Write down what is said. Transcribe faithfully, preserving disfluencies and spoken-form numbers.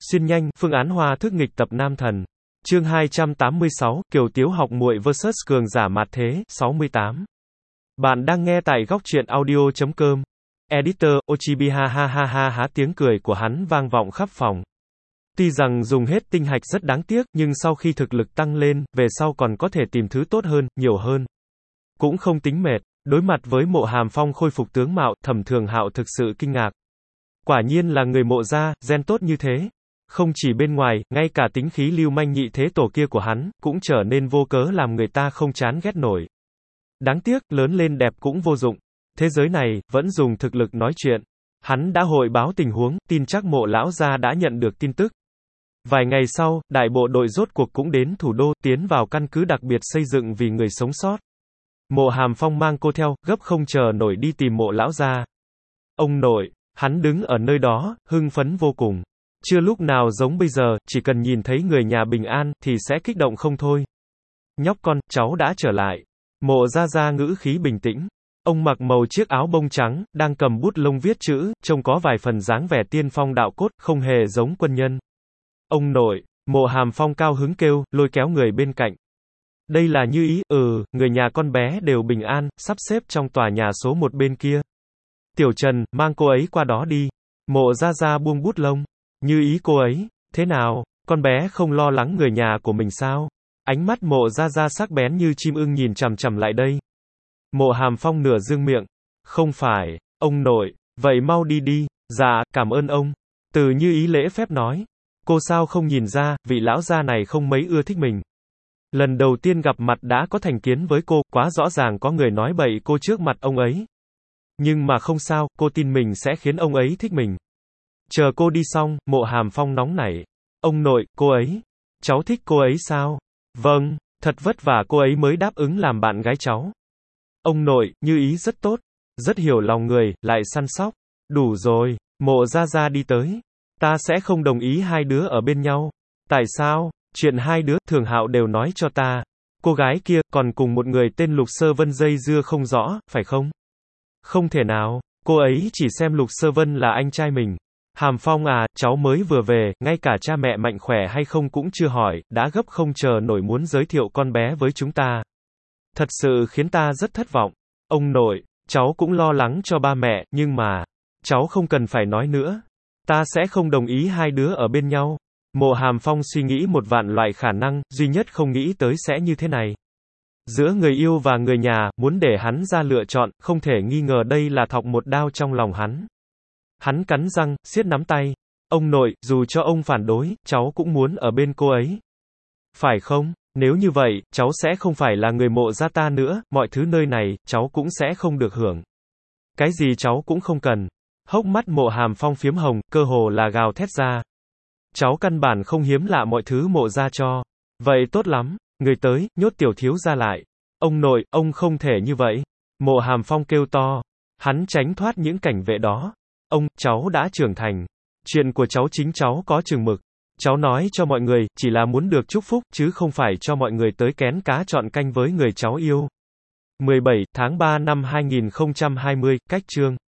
Xuyên nhanh, phương án hòa thức nghịch tập nam thần. Chương hai trăm tám mươi sáu, Kiều Tiếu học muội versus cường giả mạt thế, sáu mươi tám. Bạn đang nghe tại góc truyện audio chấm com. Editor, Ochibi ha ha ha ha há tiếng cười của hắn vang vọng khắp phòng. Tuy rằng dùng hết tinh hạch rất đáng tiếc, nhưng sau khi thực lực tăng lên, về sau còn có thể tìm thứ tốt hơn, nhiều hơn. Cũng không tính mệt. Đối mặt với Mộ Hàm Phong khôi phục tướng mạo, Thẩm Thường Hạo thực sự kinh ngạc. Quả nhiên là người Mộ gia, gen tốt như thế. Không chỉ bên ngoài, ngay cả tính khí lưu manh nhị thế tổ kia của hắn, cũng trở nên vô cớ làm người ta không chán ghét nổi. Đáng tiếc, lớn lên đẹp cũng vô dụng. Thế giới này, vẫn dùng thực lực nói chuyện. Hắn đã hội báo tình huống, tin chắc Mộ lão gia đã nhận được tin tức. Vài ngày sau, đại bộ đội rốt cuộc cũng đến thủ đô, tiến vào căn cứ đặc biệt xây dựng vì người sống sót. Mộ Hàm Phong mang cô theo, gấp không chờ nổi đi tìm Mộ lão gia. Ông nội, hắn đứng ở nơi đó, hưng phấn vô cùng. Chưa lúc nào giống bây giờ, chỉ cần nhìn thấy người nhà bình an, thì sẽ kích động không thôi. Nhóc con, cháu đã trở lại. Mộ gia gia ngữ khí bình tĩnh. Ông mặc màu chiếc áo bông trắng, đang cầm bút lông viết chữ, trông có vài phần dáng vẻ tiên phong đạo cốt, không hề giống quân nhân. Ông nội, Mộ Hàm Phong cao hứng kêu, lôi kéo người bên cạnh. Đây là Như Ý, ừ, người nhà con bé đều bình an, sắp xếp trong tòa nhà số một bên kia. Tiểu Trần, mang cô ấy qua đó đi. Mộ gia gia buông bút lông. Như Ý cô ấy, thế nào, con bé không lo lắng người nhà của mình sao? Ánh mắt Mộ gia gia sắc bén như chim ưng nhìn chằm chằm lại đây. Mộ Hàm Phong nửa dương miệng. Không phải, ông nội, vậy mau đi đi. Dạ, cảm ơn ông. Từ Như Ý lễ phép nói. Cô sao không nhìn ra, vị lão gia này không mấy ưa thích mình. Lần đầu tiên gặp mặt đã có thành kiến với cô, quá rõ ràng có người nói bậy cô trước mặt ông ấy. Nhưng mà không sao, cô tin mình sẽ khiến ông ấy thích mình. Chờ cô đi xong, Mộ Hàm Phong nóng nảy. Ông nội, cô ấy. Cháu thích cô ấy sao? Vâng, thật vất vả cô ấy mới đáp ứng làm bạn gái cháu. Ông nội, Như Ý rất tốt. Rất hiểu lòng người, lại săn sóc. Đủ rồi, Mộ gia gia đi tới. Ta sẽ không đồng ý hai đứa ở bên nhau. Tại sao? Chuyện hai đứa, Thường Hạo đều nói cho ta. Cô gái kia, còn cùng một người tên Lục Sơ Vân dây dưa không rõ, phải không? Không thể nào, cô ấy chỉ xem Lục Sơ Vân là anh trai mình. Hàm Phong à, cháu mới vừa về, ngay cả cha mẹ mạnh khỏe hay không cũng chưa hỏi, đã gấp không chờ nổi muốn giới thiệu con bé với chúng ta. Thật sự khiến ta rất thất vọng. Ông nội, cháu cũng lo lắng cho ba mẹ, nhưng mà, cháu không cần phải nói nữa. Ta sẽ không đồng ý hai đứa ở bên nhau. Mộ Hàm Phong suy nghĩ một vạn loại khả năng, duy nhất không nghĩ tới sẽ như thế này. Giữa người yêu và người nhà, muốn để hắn ra lựa chọn, không thể nghi ngờ đây là thọc một đao trong lòng hắn. Hắn cắn răng, siết nắm tay. Ông nội, dù cho ông phản đối, cháu cũng muốn ở bên cô ấy. Phải không? Nếu như vậy, cháu sẽ không phải là người Mộ gia ta nữa, mọi thứ nơi này, cháu cũng sẽ không được hưởng. Cái gì cháu cũng không cần. Hốc mắt Mộ Hàm Phong phiếm hồng, cơ hồ là gào thét ra. Cháu căn bản không hiếm lạ mọi thứ Mộ gia cho. Vậy tốt lắm, người tới, nhốt tiểu thiếu gia lại. Ông nội, ông không thể như vậy. Mộ Hàm Phong kêu to. Hắn tránh thoát những cảnh vệ đó. Ông, cháu đã trưởng thành. Chuyện của cháu chính cháu có chừng mực. Cháu nói cho mọi người, chỉ là muốn được chúc phúc, chứ không phải cho mọi người tới kén cá chọn canh với người cháu yêu. mười bảy tháng ba năm hai nghìn không trăm hai mươi, cách chương.